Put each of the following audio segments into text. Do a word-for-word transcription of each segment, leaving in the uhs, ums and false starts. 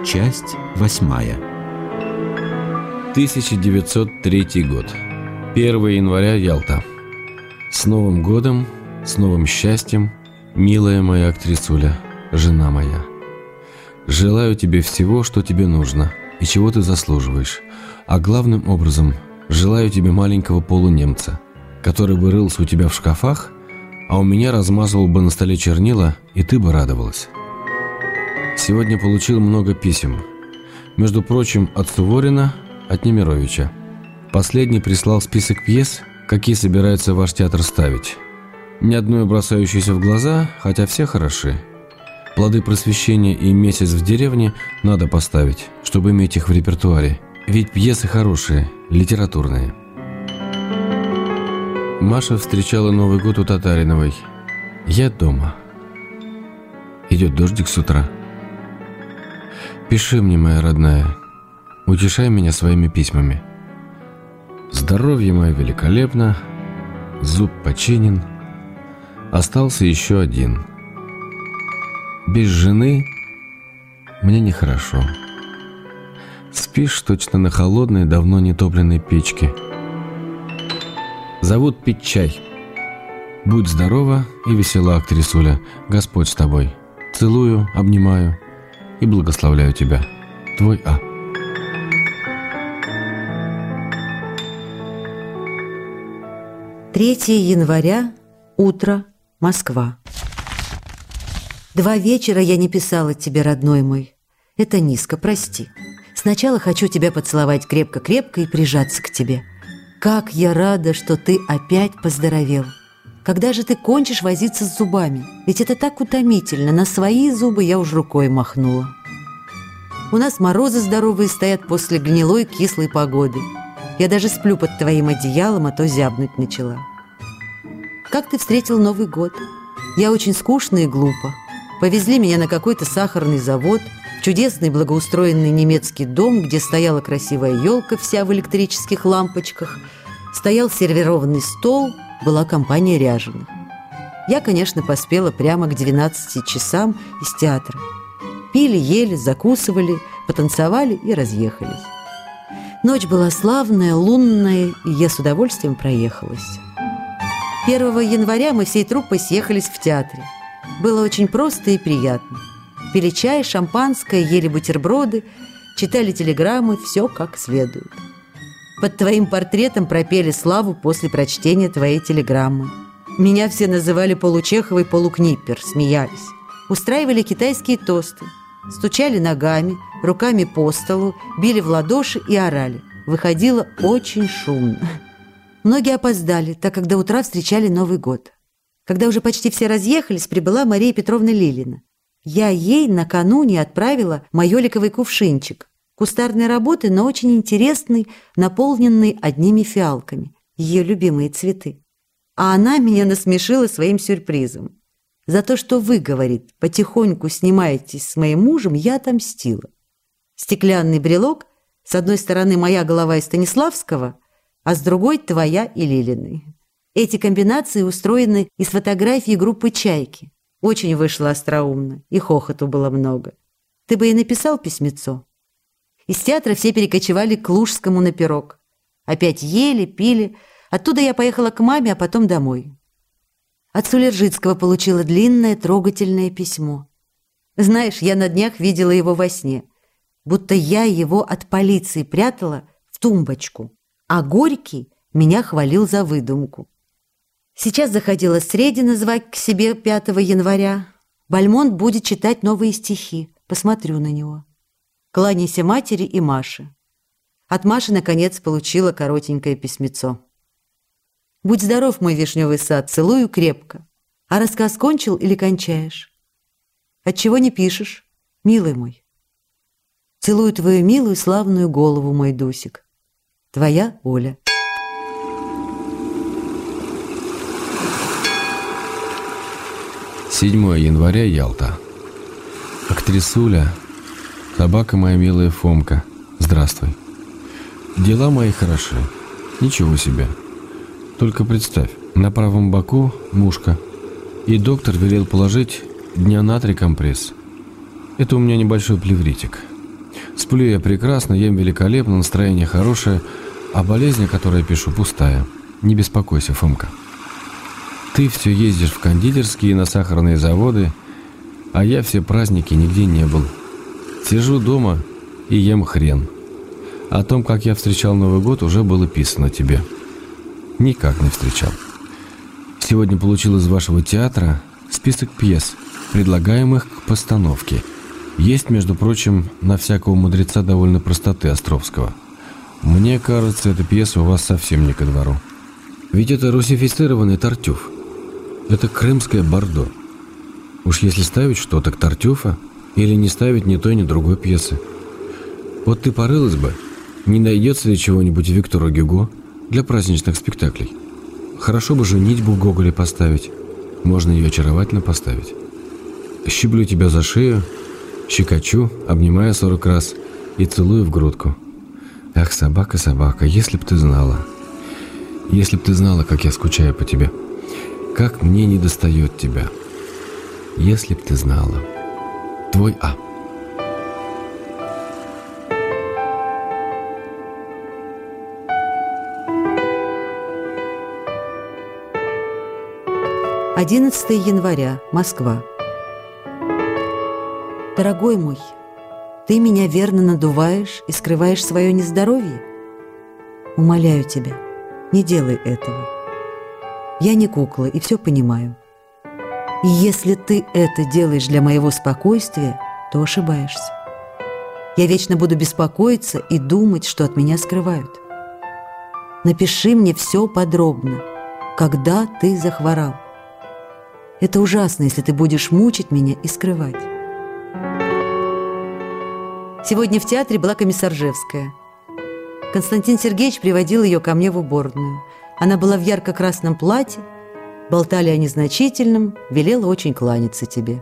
Часть восьмая. тысяча девятьсот третий год. первого января, Ялта. С Новым годом, с новым счастьем, милая моя актрисуля, жена моя. Желаю тебе всего, что тебе нужно и чего ты заслуживаешь. А главным образом, желаю тебе маленького полунемца, который бы рылся у тебя в шкафах, а у меня размазывал бы на столе чернила, и ты бы радовалась. Сегодня получил много писем. Между прочим, от Суворина, от Немировича. Последний прислал список пьес, какие собирается ваш театр ставить. Ни одной бросающейся в глаза, хотя все хороши. «Плоды просвещения» и «Месяц в деревне» надо поставить, чтобы иметь их в репертуаре. Ведь пьесы хорошие, литературные. Маша встречала Новый год у Татариновой. Я дома. Идет дождик с утра. Пиши мне, моя родная, утешай меня своими письмами. Здоровье мое великолепно, зуб починен, остался еще один. Без жены мне нехорошо. Спишь точно на холодной, давно не топленной печке. Зовут пить чай. Будь здорова и весела, актрисуля, Господь с тобой. Целую, обнимаю и благословляю тебя. Твой А. третьего января, утро, Москва. Два вечера я не писала тебе, родной мой. Это низко, прости. Сначала хочу тебя поцеловать крепко-крепко и прижаться к тебе. Как я рада, что ты опять поздоровел. Когда же ты кончишь возиться с зубами? Ведь это так утомительно. На свои зубы я уж рукой махнула. У нас морозы здоровые стоят после гнилой кислой погоды. Я даже сплю под твоим одеялом, а то зябнуть начала. Как ты встретил Новый год? Я очень скучно и глупо. Повезли меня на какой-то сахарный завод, в чудесный благоустроенный немецкий дом, где стояла красивая елка вся в электрических лампочках, стоял сервированный стол, была компания ряженых. Я, конечно, поспела прямо к двенадцати часам из театра. Пили, ели, закусывали, потанцевали и разъехались. Ночь была славная, лунная, и я с удовольствием проехалась. первого января мы всей труппой съехались в театре. Было очень просто и приятно. Пили чай, шампанское, ели бутерброды, читали телеграммы, все как следует. Под твоим портретом пропели славу после прочтения твоей телеграммы. Меня все называли получеховый полукниппер, смеялись. Устраивали китайские тосты, стучали ногами, руками по столу, били в ладоши и орали. Выходило очень шумно. Многие опоздали, так как до утра встречали Новый год. Когда уже почти все разъехались, прибыла Мария Петровна Лилина. Я ей накануне отправила майоликовый кувшинчик. Кустарной работы, но очень интересный, наполненный одними фиалками. Ее любимые цветы. А она меня насмешила своим сюрпризом. За то, что вы, говорит, потихоньку снимаетесь с моим мужем, я отомстила. Стеклянный брелок, с одной стороны моя голова и Станиславского, а с другой твоя и Лилиной. Эти комбинации устроены из фотографий группы «Чайки». Очень вышло остроумно, и хохоту было много. Ты бы и написал письмецо. Из театра все перекочевали к Лужскому на пирог. Опять ели, пили. Оттуда я поехала к маме, а потом домой. От Сулержицкого получила длинное, трогательное письмо. Знаешь, я на днях видела его во сне. Будто я его от полиции прятала в тумбочку, а Горький меня хвалил за выдумку. Сейчас заходила Средина звать к себе пятого января. Бальмонт будет читать новые стихи. Посмотрю на него. Кланяйся матери и Маше. От Маши, наконец, получила коротенькое письмецо. Будь здоров, мой вишневый сад, целую крепко. А рассказ кончил или кончаешь? Отчего не пишешь, милый мой? Целую твою милую славную голову, мой Дусик. Твоя Оля. седьмого января, Ялта. Актрисуля, собака моя милая Фомка, здравствуй. Дела мои хороши, ничего себе. Только представь, на правом боку мушка, и доктор велел положить дня на три компресс. Это у меня небольшой плевритик. Сплю я прекрасно, ем великолепно, настроение хорошее, а болезнь, о которой я пишу, пустая. Не беспокойся, Фомка. Ты все ездишь в кондитерские и на сахарные заводы, а я все праздники нигде не был. Сижу дома и ем хрен. О том, как я встречал Новый год, уже было писано тебе. Никак не встречал. Сегодня получил из вашего театра список пьес, предлагаемых к постановке. Есть, между прочим, на всякого мудреца довольно простоты Островского. Мне кажется, эта пьеса у вас совсем не ко двору. Ведь это русифицированный Тартюф. Это крымское Бордо. Уж если ставить что, так Тартюфа, или не ставить ни той, ни другой пьесы. Вот ты порылась бы, не найдется ли чего-нибудь Виктора Гюго для праздничных спектаклей. Хорошо бы женитьбу Гоголя поставить. Можно ее очаровательно поставить. Щиплю тебя за шею, щекочу, обнимаю сорок раз и целую в грудку. Ах, собака, собака, если б ты знала. Если б ты знала, как я скучаю по тебе. Как мне недостает тебя. Если б ты знала. Твой А. одиннадцатое января, Москва. Дорогой мой, ты меня верно надуваешь и скрываешь свое нездоровье? Умоляю тебя, не делай этого. Я не кукла и все понимаю. И если ты это делаешь для моего спокойствия, то ошибаешься. Я вечно буду беспокоиться и думать, что от меня скрывают. Напиши мне все подробно, когда ты захворал. Это ужасно, если ты будешь мучить меня и скрывать. Сегодня в театре была Комиссаржевская. Константин Сергеевич приводил ее ко мне в уборную. Она была в ярко-красном платье, болтали о незначительном, велела очень кланяться тебе.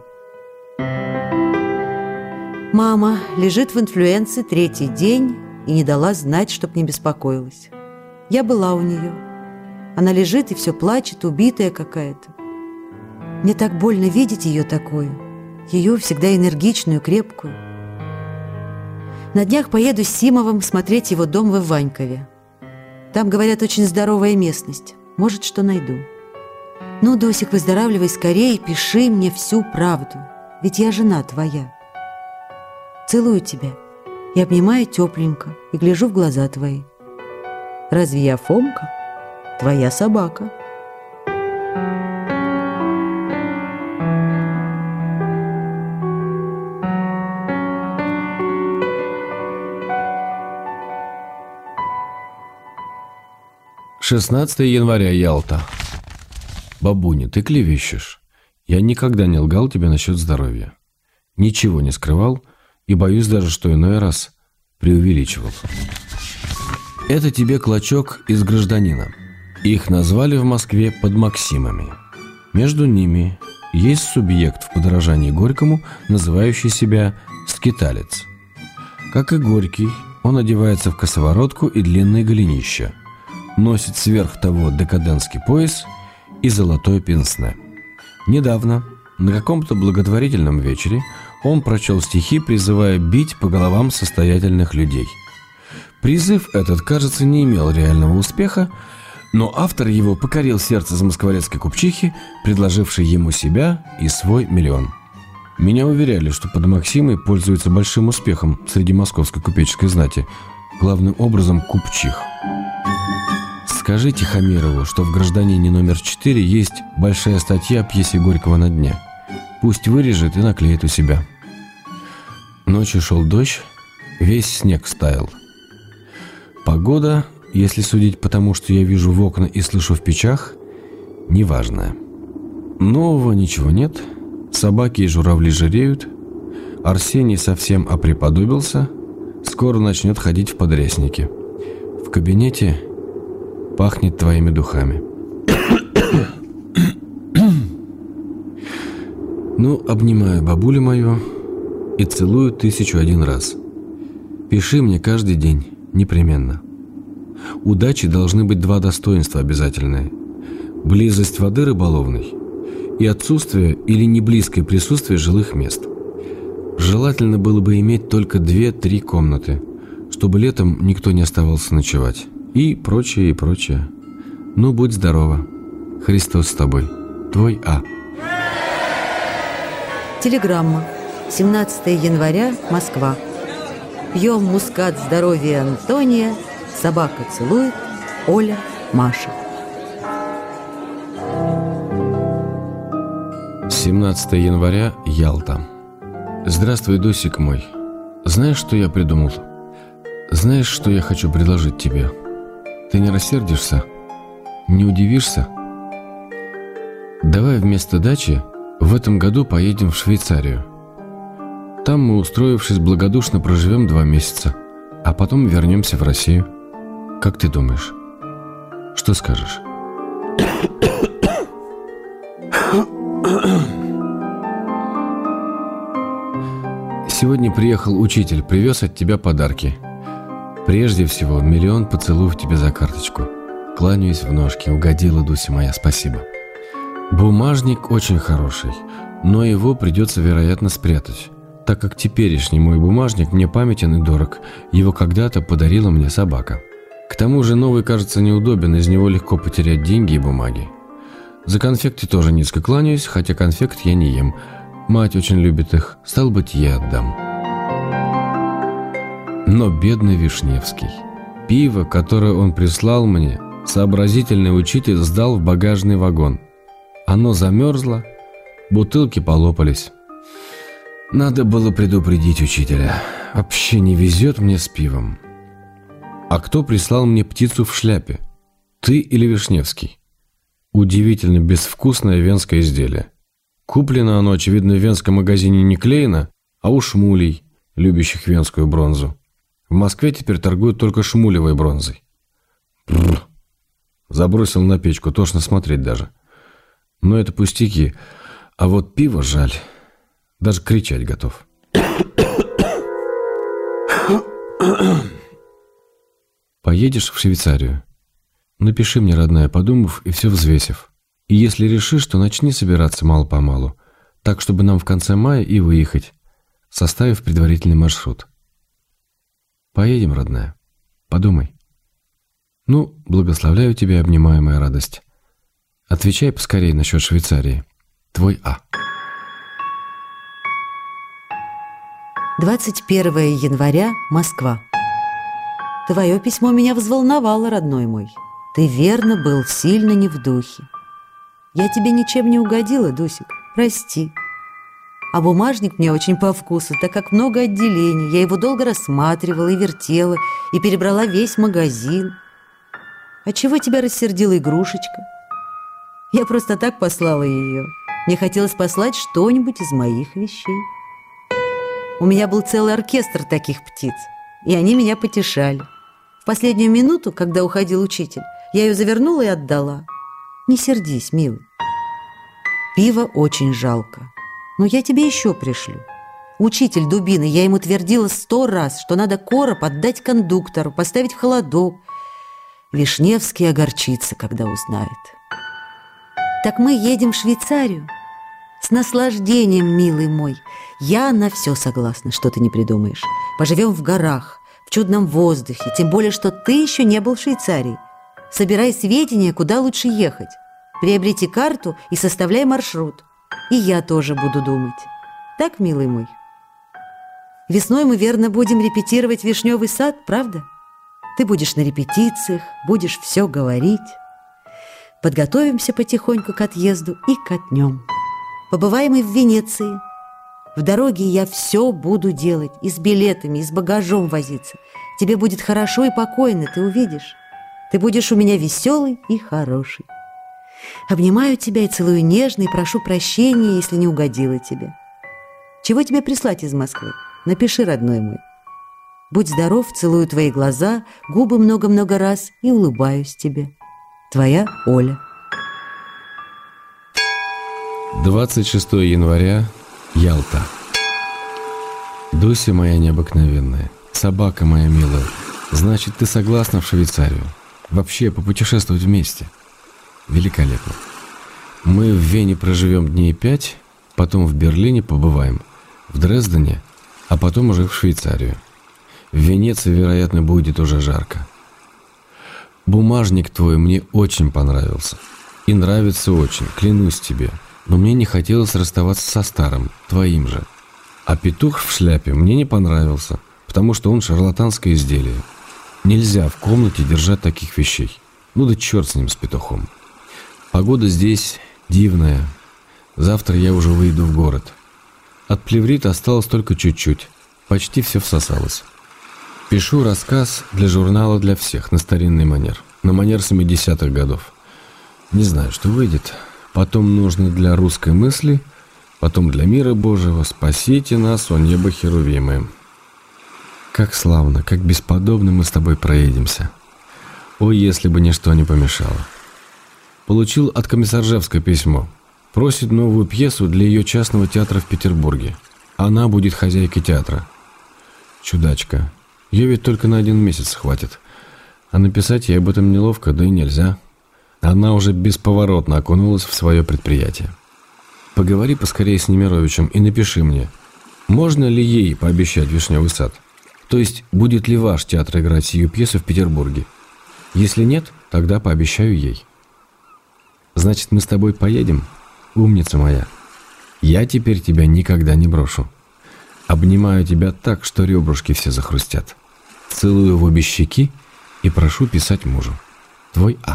Мама лежит в инфлюенции третий день и не дала знать, чтоб не беспокоилась. Я была у нее. Она лежит и все плачет, убитая какая-то. Мне так больно видеть ее такую, ее всегда энергичную, крепкую. На днях поеду с Симовым смотреть его дом в Иванькове. Там, говорят, очень здоровая местность. Может, что найду. Ну, Досик, выздоравливай скорее, пиши мне всю правду. Ведь я жена твоя. Целую тебя и обнимаю тепленько, и гляжу в глаза твои. Разве я Фомка? Твоя собака. шестнадцатое января, Ялта. Бабуня, ты клевещешь. Я никогда не лгал тебе насчет здоровья. Ничего не скрывал и боюсь даже, что иной раз преувеличивал. Это тебе клочок из «Гражданина». Их назвали в Москве подмаксимами. Между ними есть субъект в подражании Горькому, называющий себя «скиталец». Как и Горький, он одевается в косоворотку и длинные голенища, носит сверх того декадентский пояс и золотое пенсне. Недавно, на каком-то благотворительном вечере, он прочел стихи, призывая бить по головам состоятельных людей. Призыв этот, кажется, не имел реального успеха, но автор его покорил сердце замоскворецкой купчихи, предложившей ему себя и свой миллион. Меня уверяли, что подмаксимы пользуются большим успехом среди московской купеческой знати, главным образом купчих. Скажи Тихомирову, что в «Гражданине» номер четыре есть большая статья о пьесе Горького «На дне». Пусть вырежет и наклеит у себя. Ночью шел дождь, весь снег стаял. Погода, если судить по тому, что я вижу в окна и слышу в печах, неважная. Нового ничего нет, собаки и журавли жиреют, Арсений совсем опреподобился, скоро начнет ходить в подряснике. В кабинете пахнет твоими духами. Ну, обнимаю бабулю мою и целую тысячу один раз. Пиши мне каждый день, непременно. У дачи должны быть два достоинства обязательные: близость воды рыболовной и отсутствие или неблизкое присутствие жилых мест. желательно было бы иметь только две-три комнаты, чтобы летом никто не оставался ночевать. И прочее, и прочее. Ну, будь здорова. Христос с тобой. Твой А. Телеграмма. семнадцатое января, Москва. Пьем мускат здоровья Антония. Собака целует. Оля, Маша. семнадцатое января, Ялта. Здравствуй, Досик мой. Знаешь, что я придумал? Знаешь, что я хочу предложить тебе? Ты не рассердишься? Не удивишься? Давай вместо дачи в этом году поедем в Швейцарию. Там мы, устроившись, благодушно проживем два месяца, а потом вернемся в Россию. Как ты думаешь? Что скажешь? Сегодня приехал учитель, привез от тебя подарки. Прежде всего, миллион поцелуев тебе за карточку. Кланяюсь в ножки, угодила, Дуся моя, спасибо. Бумажник очень хороший, но его придется, вероятно, спрятать, так как теперешний мой бумажник мне памятен и дорог. Его когда-то подарила мне собака. К тому же новый кажется неудобен, из него легко потерять деньги и бумаги. За конфекты тоже низко кланяюсь, хотя конфект я не ем. Мать очень любит их, стал быть, я отдам. Но бедный Вишневский. Пиво, которое он прислал мне, сообразительный учитель сдал в багажный вагон. Оно замерзло, бутылки полопались. Надо было предупредить учителя. Вообще не везет мне с пивом. А кто прислал мне птицу в шляпе? Ты или Вишневский? Удивительно безвкусное венское изделие. Куплено оно, очевидно, в венском магазине не Клейна, а у шмулей, любящих венскую бронзу. В Москве теперь торгуют только шмулевой бронзой. Бррр. Забросил на печку, тошно смотреть даже. Но это пустяки. А вот пиво жаль. Даже кричать готов. Поедешь в Швейцарию? Напиши мне, родная, подумав и все взвесив. И если решишь, то начни собираться мало-помалу, так, чтобы нам в конце мая и выехать, составив предварительный маршрут. Поедем, родная. Подумай. Ну, благословляю тебя, обнимаю, моя радость. Отвечай поскорее насчет Швейцарии. Твой А. двадцать первое января, Москва. Твое письмо меня взволновало, родной мой. Ты верно был сильно не в духе. Я тебе ничем не угодила, Дусик, прости. А бумажник мне очень по вкусу, так как много отделений. Я его долго рассматривала и вертела, и перебрала весь магазин. А чего тебя рассердила игрушечка? Я просто так послала ее. Мне хотелось послать что-нибудь из моих вещей. У меня был целый оркестр таких птиц, и они меня потешали. В последнюю минуту, когда уходил учитель, я ее завернула и отдала. Не сердись, милый. Пиво очень жалко, но я тебе еще пришлю. Учитель дубины, я ему твердила сто раз, что надо короб отдать кондуктору, поставить в холодок. Вишневский огорчится, когда узнает. Так мы едем в Швейцарию? С наслаждением, милый мой. Я на все согласна, что ты не придумаешь. Поживем в горах, в чудном воздухе, тем более, что ты еще не был в Швейцарии. Собирай сведения, куда лучше ехать. Приобрети карту и составляй маршрут. И я тоже буду думать. Так, милый мой? Весной мы, верно, будем репетировать «Вишневый сад», правда? Ты будешь на репетициях, будешь все говорить. Подготовимся потихоньку к отъезду и катнем. Побываем и в Венеции. В дороге я все буду делать, и с билетами, и с багажом возиться. Тебе будет хорошо и покойно, ты увидишь. Ты будешь у меня веселый и хороший. Обнимаю тебя и целую нежно, и прошу прощения, если не угодила тебе. Чего тебе прислать из Москвы? Напиши, родной мой. Будь здоров, целую твои глаза, губы много-много раз и улыбаюсь тебе. Твоя Оля. двадцать шестое января, Ялта. Дуся моя необыкновенная, собака моя милая, значит, ты согласна в Швейцарию? Вообще попутешествовать вместе? Великолепно. Мы в Вене проживем дней пять, потом в Берлине побываем, в Дрездене а потом уже в Швейцарию. В Венеции, вероятно, будет уже жарко. Бумажник твой мне очень понравился. И нравится очень, клянусь тебе. Но мне не хотелось расставаться со старым, твоим же. А петух в шляпе мне не понравился, потому что он шарлатанское изделие. Нельзя в комнате держать таких вещей. Ну да черт с ним, с петухом. Погода здесь дивная. Завтра я уже выйду в город. От плеврита осталось только чуть-чуть. Почти все всосалось. Пишу рассказ для журнала «Для всех» на старинный манер. На манер семидесятых годов. Не знаю, что выйдет. Потом нужно для русской мысли, потом для мира Божьего. Спасите нас, о небо херувимы. Как славно, как бесподобно мы с тобой проедемся. Ой, если бы ничто не помешало. Получил от Комиссаржевской письмо. Просит новую пьесу для ее частного театра в Петербурге. Она будет хозяйкой театра. Чудачка. Ее ведь только на один месяц хватит. А написать ей об этом неловко, да и нельзя. Она уже бесповоротно окунулась в свое предприятие. Поговори поскорее с Немировичем и напиши мне, можно ли ей пообещать «Вишневый сад». То есть, будет ли ваш театр играть сию пьесу в Петербурге? Если нет, тогда пообещаю ей. Значит, мы с тобой поедем, умница моя. Я теперь тебя никогда не брошу. Обнимаю тебя так, что ребрышки все захрустят. Целую в обе щеки и прошу писать мужу. Твой А.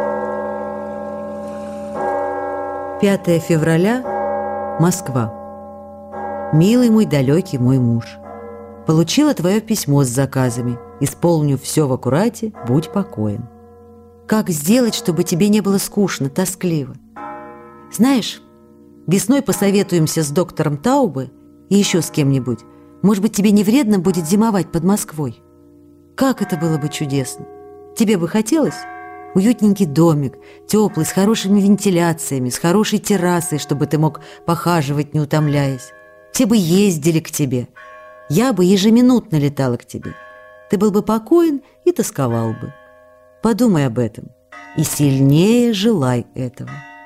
пятое февраля, Москва. Милый мой, далекий мой муж, получила твое письмо с заказами. Исполню все в аккурате, будь покоен. Как сделать, чтобы тебе не было скучно, тоскливо? Знаешь, весной посоветуемся с доктором Таубе и еще с кем-нибудь. Может быть, тебе не вредно будет зимовать под Москвой? Как это было бы чудесно! Тебе бы хотелось? Уютненький домик, теплый, с хорошими вентиляциями, с хорошей террасой, чтобы ты мог похаживать, не утомляясь. Все бы ездили к тебе. Я бы ежеминутно летала к тебе. Ты был бы покоен и тосковал бы. Подумай об этом и сильнее желай этого.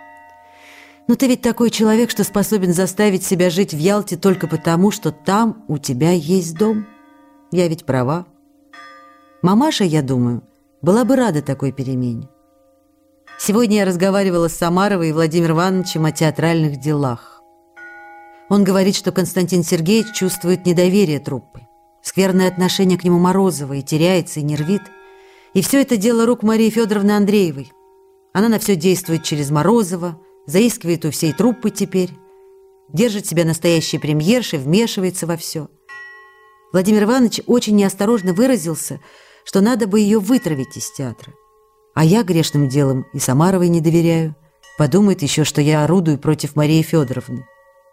Но ты ведь такой человек, что способен заставить себя жить в Ялте только потому, что там у тебя есть дом. Я ведь права. Мамаша, я думаю, была бы рада такой перемене. Сегодня я разговаривала с Самаровой и Владимиром Ивановичем о театральных делах. Он говорит, что Константин Сергеевич чувствует недоверие труппы, скверное отношение к нему Морозова и теряется, и нервит. И все это дело рук Марии Федоровны Андреевой. Она на все действует через Морозова, заискивает у всей труппы теперь, держит себя настоящей премьершей, вмешивается во все. Владимир Иванович очень неосторожно выразился, что надо бы ее вытравить из театра. А я грешным делом и Самаровой не доверяю. Подумает еще, что я орудую против Марии Федоровны.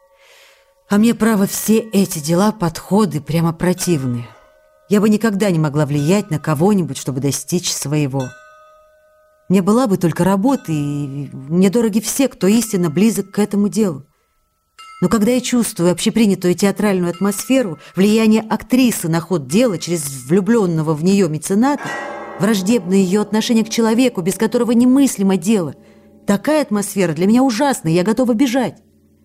А мне, право, все эти дела, подходы прямо противны. Я бы никогда не могла влиять на кого-нибудь, чтобы достичь своего. Мне была бы только работа, и мне дороги все, кто истинно близок к этому делу. Но когда я чувствую общепринятую театральную атмосферу, влияние актрисы на ход дела через влюбленного в нее мецената, враждебное ее отношение к человеку, без которого немыслимо дело, такая атмосфера для меня ужасна, я готова бежать.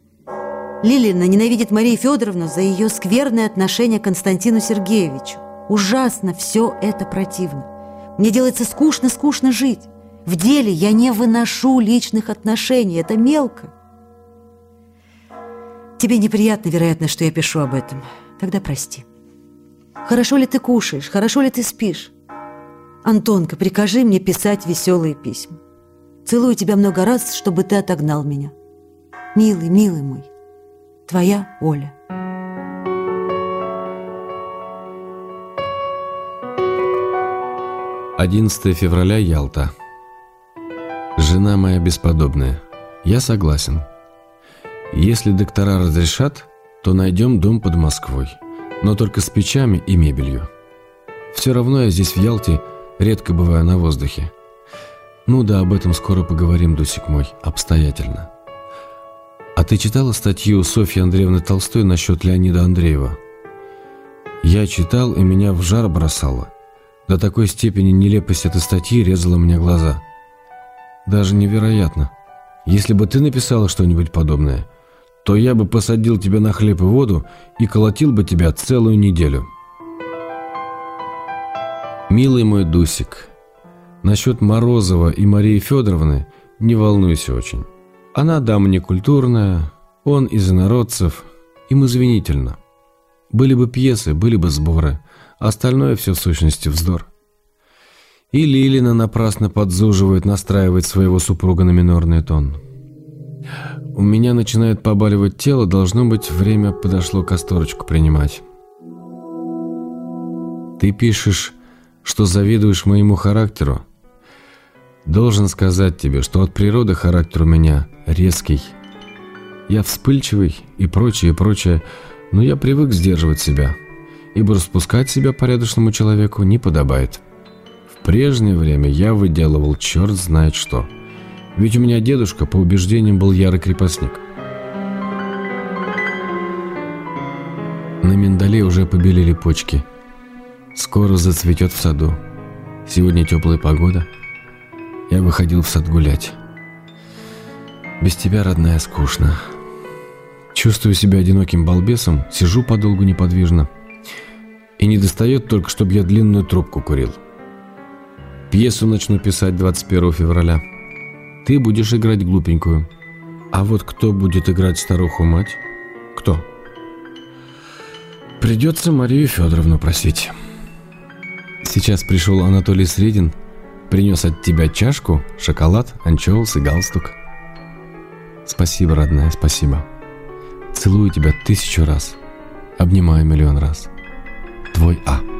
Лилина ненавидит Марию Федоровну за ее скверное отношение к Константину Сергеевичу. Ужасно все это противно. Мне делается скучно-скучно жить. В деле я не выношу личных отношений, это мелко. Тебе неприятно, вероятно, что я пишу об этом. Тогда прости. Хорошо ли ты кушаешь, хорошо ли ты спишь? Антонка, прикажи мне писать веселые письма. Целую тебя много раз, чтобы ты отогнал меня. Милый, милый мой, твоя Оля. одиннадцатое февраля, Ялта. Жена моя бесподобная, я согласен. Если доктора разрешат, то найдем дом под Москвой, но только с печами и мебелью. Все равно я здесь в Ялте редко бываю на воздухе. Ну да, об этом скоро поговорим, Дусик мой, обстоятельно. А ты читала статью Софьи Андреевны Толстой насчет Леонида Андреева? Я читал, и меня в жар бросало. До такой степени нелепость этой статьи резала мне глаза. Даже невероятно. Если бы ты написала что-нибудь подобное, то я бы посадил тебя на хлеб и воду и колотил бы тебя целую неделю. Милый мой Дусик, насчет Морозова и Марии Федоровны не волнуйся очень. Она дама некультурная, он из инородцев, им извинительно. Были бы пьесы, были бы сборы, а остальное все в сущности вздор. И Лилина напрасно подзуживает, настраивает своего супруга на минорный тон. У меня начинает побаливать тело, должно быть, время подошло касторочку принимать. Ты пишешь, что завидуешь моему характеру. Должен сказать тебе, что от природы характер у меня резкий. Я вспыльчивый и прочее, и прочее, но я привык сдерживать себя, ибо распускать себя порядочному человеку не подобает. В прежнее время я выделывал черт знает что. Ведь у меня дедушка, по убеждениям, был ярый крепостник. На миндале уже побелели почки. Скоро зацветет в саду. Сегодня теплая погода. Я выходил в сад гулять. Без тебя, родная, скучно. Чувствую себя одиноким балбесом, сижу подолгу неподвижно. И не достает только, чтобы я длинную трубку курил. Пьесу начну писать двадцать первого февраля. Ты будешь играть глупенькую. А вот кто будет играть старуху-мать? Кто? Придется Марию Федоровну просить. Сейчас пришел Анатолий Средин, принес от тебя чашку, шоколад, анчоус и галстук. Спасибо, родная, спасибо. Целую тебя тысячу раз, обнимаю миллион раз. Твой А.